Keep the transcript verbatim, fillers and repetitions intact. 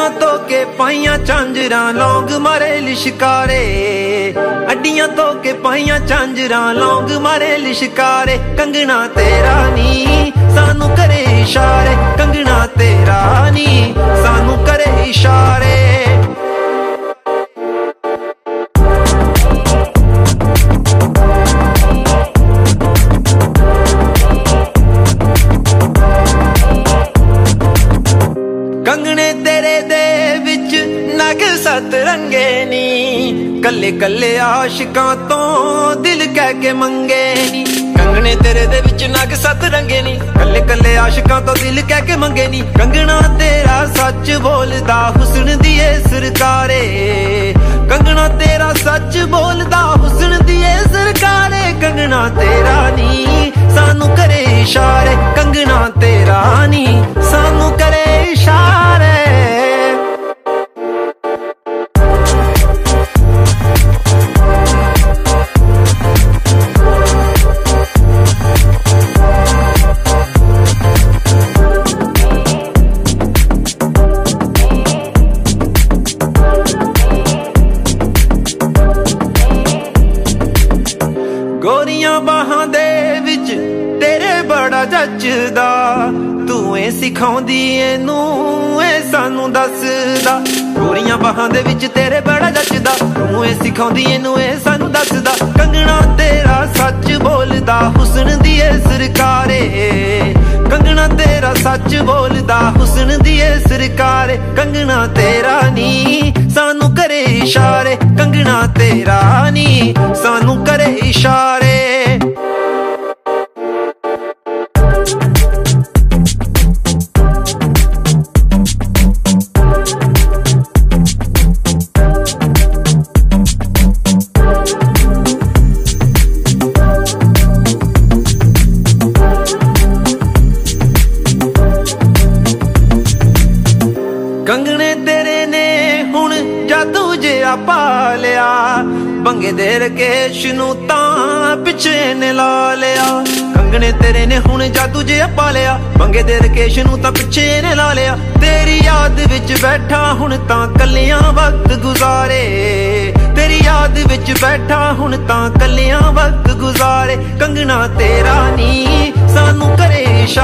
ਅੱਡੀਆਂ ਧੋ ਕੇ ਪਾਈਆਂ ਝਾਂਜਰਾਂ ਲੌਂਗ ਮਾਰੇ ਲਿਸ਼ਕਾਰੇ, ਅੱਡੀਆਂ ਧੋ ਕੇ ਪਾਈਆਂ ਝਾਂਜਰਾਂ ਲੌਂਗ ਮਾਰੇ ਲਿਸ਼ਕਾਰੇ। ਕੰਗਣਾ ਤੇਰਾ ਨੀ ਸਾਨੂੰ ਕਰੇ ਇਸ਼ਾਰੇ, ਕੰਗਣਾ ਤੇਰਾ ਨੀ ਸਾਨੂੰ ਕਰੇ ਇਸ਼ਾਰੇ। ਕੰਗਣੇ ਤੇਰੇ ਦੇ ਵਿੱਚ ਨਗ ਸੱਤ ਰੰਗੇ ਨੀ, ਕੱਲੇ ਕੱਲੇ ਆਸ਼ਿਕਾਂ ਤੋਂ ਦਿਲ ਕਹਿ ਕੇ ਮੰਗੇ ਨੀ। ਕੰਗਣੇ ਤੇਰੇ ਦੇ ਵਿੱਚ ਨਗ ਸੱਤ ਰੰਗੇ ਨੀ, ਕੱਲੇ ਕੱਲੇ ਆਸ਼ਿਕਾਂ ਤੋਂ ਦਿਲ ਕਹਿ ਕੇ ਮੰਗੇ ਨੀ। ਕੰਗਣਾ ਤੇਰਾ ਸੱਚ ਬੋਲਦਾ ਹੁਸਨ ਦੀ ਏ ਸਰਕਾਰੇ, ਕੰਗਣਾ ਤੇਰਾ ਸੱਚ ਬੋਲਦਾ ਹੁਸਨ ਦੀ ਏ ਸਰਕਾਰੇ। ਕੰਗਣਾ ਤੇਰਾ ਨੀ ਸਾਨੂੰ ਕਰੇ ਇਸ਼ਾਰੇ, ਕੰਗਣਾ ਤੇਰਾ ਨੀ ਸਾਨੂੰ ਕਰੇ ਇਸ਼ਾਰੇ। ਗੋਰੀਆਂ ਬਾਹਾਂ ਦੇ ਵਿੱਚ ਤੇਰੇ ਬੜਾ ਜੱਚਦਾ, ਤੂੰ ਏ ਸਿਖਾਉਂਦੀ ਇਹਨੂੰ ਏ ਸਾਨੂੰ ਦੱਸਦਾ। ਗੋਰੀਆਂ ਬਾਹਾਂ ਦੇ ਵਿੱਚ ਤੇਰੇ ਬੜਾ ਜੱਚਦਾ, ਤੂੰ ਏ ਸਿਖਾਉਂਦੀ ਇਹਨੂੰ ਏ ਸਾਨੂੰ ਦੱਸਦਾ। ਕੰਗਣਾ ਤੇਰਾ ਸੱਚ ਬੋਲਦਾ ਹੁਸਨ ਦੀ ਏ ਸਰਕਾਰੇ, ਕੰਗਣਾ ਤੇਰਾ ਸੱਚ ਬੋਲਦਾ ਹੁਸਨ ਦੀ ਏ ਸਰਕਾਰੇ। ਕੰਗਣਾ ਤੇਰਾ ਨੀ ਸਾਨੂੰ ਕਰੇ ਇਸ਼ਾਰੇ, ਕੰਗਣਾ ਤੇਰਾ ਨੀ ਸਾਨੂੰ ਕਰੇ ਇਸ਼ਾਰੇ। ਕੰਗਣੇ ਤੇਰੇ ਨੇ ਹੁਣ ਜਾਦੂ ਜਿਹਾ ਪਾ ਲਿਆ, ਬੰਗੇ ਦੇ ਰਕੇਸ਼ ਨੂੰ ਤਾਂ ਪਿੱਛੇ ਨੇ ਲਾ ਲਿਆ। ਕੰਗਣੇ ਤੇਰੇ ਨੇ ਹੁਣ ਜਾਦੂ ਜਿਹਾ ਪਾ ਲਿਆ, ਬੰਗੇ ਦੇ ਰਕੇਸ਼ ਨੂੰ ਤਾਂ ਪਿੱਛੇ ਨੇ ਲਾ ਲਿਆ। ਤੇਰੀ ਯਾਦ ਵਿੱਚ ਬੈਠਾ ਹੁਣ ਤਾਂ ਕੱਲਿਆਂ ਵਕਤ ਗੁਜ਼ਾਰੇ, ਤੇਰੀ ਯਾਦ ਵਿੱਚ ਬੈਠਾ ਹੁਣ ਤਾਂ ਕੱਲਿਆਂ ਵਕਤ ਗੁਜ਼ਾਰੇ। ਕੰਗਣਾ ਤੇਰਾ ਨੀ ਸਾਨੂੰ ਕਰੇ ਇਸ਼ਾਰੇ।